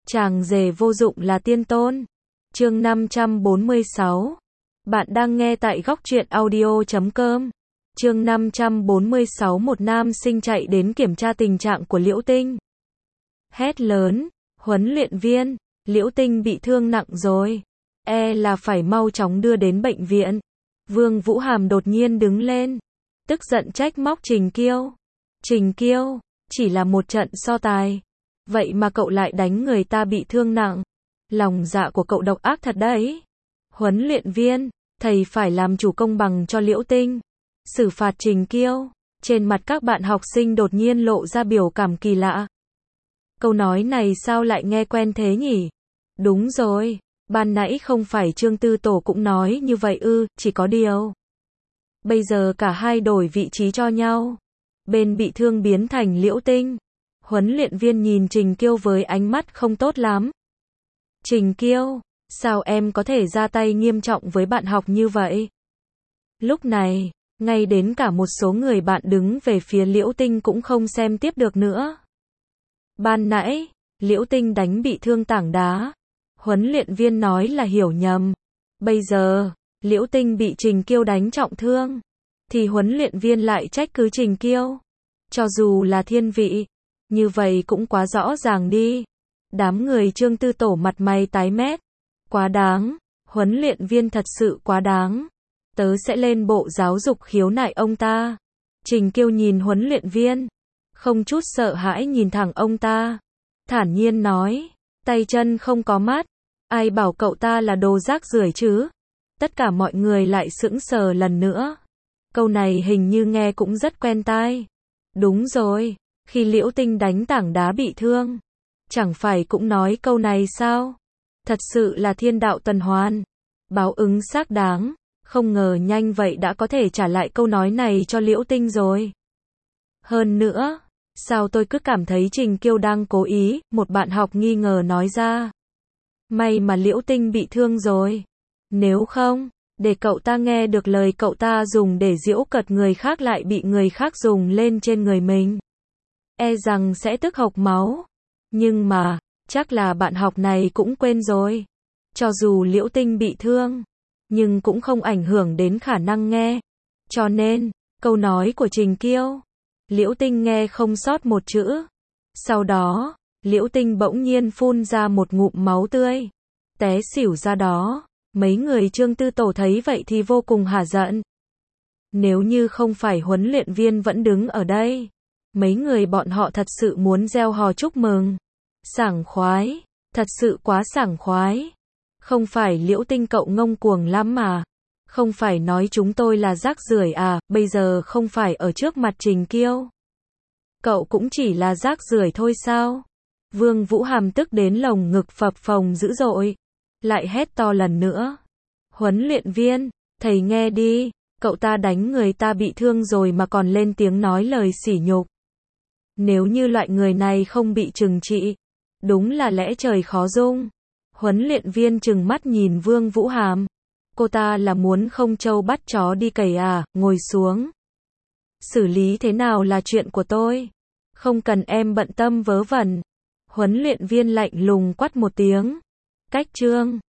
Chàng rể vô dụng là tiên tôn. Chương 546. Bạn đang nghe tại góc truyện audio.com. Chương 546. Một nam sinh chạy đến kiểm tra tình trạng của Liễu Tinh. Hét lớn, huấn luyện viên, Liễu Tinh bị thương nặng rồi. Là phải mau chóng đưa đến bệnh viện. Vương Vũ Hàm đột nhiên đứng lên, tức giận trách móc Trình Kiêu. Trình Kiêu, chỉ là một trận so tài. Vậy mà cậu lại đánh người ta bị thương nặng. Lòng dạ của cậu độc ác thật đấy. Huấn luyện viên, thầy phải làm chủ công bằng cho Liễu Tinh. Xử phạt Trình Kiêu. Trên mặt các bạn học sinh đột nhiên lộ ra biểu cảm kỳ lạ. Câu nói này sao lại nghe quen thế nhỉ? Đúng rồi, ban nãy không phải Trương Tư Tổ cũng nói như vậy ư, chỉ có điều. Bây giờ cả hai đổi vị trí cho nhau. Bên bị thương biến thành Liễu Tinh. Huấn luyện viên nhìn Trình Kiêu với ánh mắt không tốt lắm. Trình Kiêu, sao em có thể ra tay nghiêm trọng với bạn học như vậy? Lúc này, ngay đến cả một số người bạn đứng về phía Liễu Tinh cũng không xem tiếp được nữa. Ban nãy, Liễu Tinh đánh bị thương tảng đá. Huấn luyện viên nói là hiểu nhầm. Bây giờ, Liễu Tinh bị Trình Kiêu đánh trọng thương. Thì huấn luyện viên lại trách cứ Trình Kiêu. Cho dù là thiên vị, như vậy cũng quá rõ ràng đi. Đám người Trương Tư Tổ mặt mày tái mét. Quá đáng, huấn luyện viên thật sự quá đáng. Tớ sẽ lên bộ giáo dục khiếu nại ông ta. Trình Kiêu nhìn huấn luyện viên, không chút sợ hãi nhìn thẳng ông ta. Thản nhiên nói, tay chân không có mắt. Ai bảo cậu ta là đồ rác rưởi chứ? Tất cả mọi người lại sững sờ lần nữa. Câu này hình như nghe cũng rất quen tai. Đúng rồi, khi Liễu Tinh đánh tảng đá bị thương, chẳng phải cũng nói câu này sao? Thật sự là thiên đạo tuần hoàn. Báo ứng xác đáng. Không ngờ nhanh vậy đã có thể trả lại câu nói này cho Liễu Tinh rồi. Hơn nữa, sao tôi cứ cảm thấy Trình Kiêu đang cố ý, một bạn học nghi ngờ nói ra. May mà Liễu Tinh bị thương rồi. Nếu không, để cậu ta nghe được lời cậu ta dùng để giễu cợt người khác lại bị người khác dùng lên trên người mình. Rằng sẽ tức hộc máu. Nhưng mà, chắc là bạn học này cũng quên rồi. Cho dù Liễu Tinh bị thương, nhưng cũng không ảnh hưởng đến khả năng nghe. Cho nên, câu nói của Trình Kiêu, Liễu Tinh nghe không sót một chữ. Sau đó, Liễu Tinh bỗng nhiên phun ra một ngụm máu tươi, té xỉu ra đó. Mấy người Trương Tư Tổ thấy vậy thì vô cùng hả giận. Nếu như không phải huấn luyện viên vẫn đứng ở đây, mấy người bọn họ thật sự muốn reo hò chúc mừng. Sảng khoái, thật sự quá sảng khoái. Không phải Liễu Tinh cậu ngông cuồng lắm mà. Không phải nói chúng tôi là rác rưởi à, bây giờ không phải ở trước mặt Trình Kiêu. Cậu cũng chỉ là rác rưởi thôi sao? Vương Vũ Hàm tức đến lồng ngực phập phồng dữ dội. Lại hét to lần nữa. Huấn luyện viên, thầy nghe đi, cậu ta đánh người ta bị thương rồi mà còn lên tiếng nói lời sỉ nhục. Nếu như loại người này không bị trừng trị, đúng là lẽ trời khó dung. Huấn luyện viên trừng mắt nhìn Vương Vũ Hàm. Cô ta là muốn không trâu bắt chó đi cày à, ngồi xuống. Xử lý thế nào là chuyện của tôi. Không cần em bận tâm vớ vẩn. Huấn luyện viên lạnh lùng quát một tiếng. Cách chương.